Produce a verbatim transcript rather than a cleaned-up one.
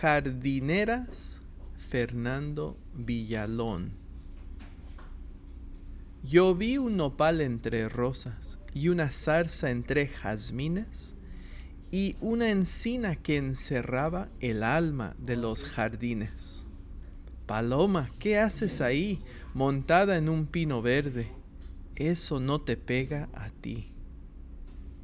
jardineras Fernando Villalón. Yo vi un nopal entre rosas y una zarza entre jazmines y una encina que encerraba el alma de los jardines. Paloma, ¿qué haces ahí, montada en un pino verde? Eso no te pega a ti.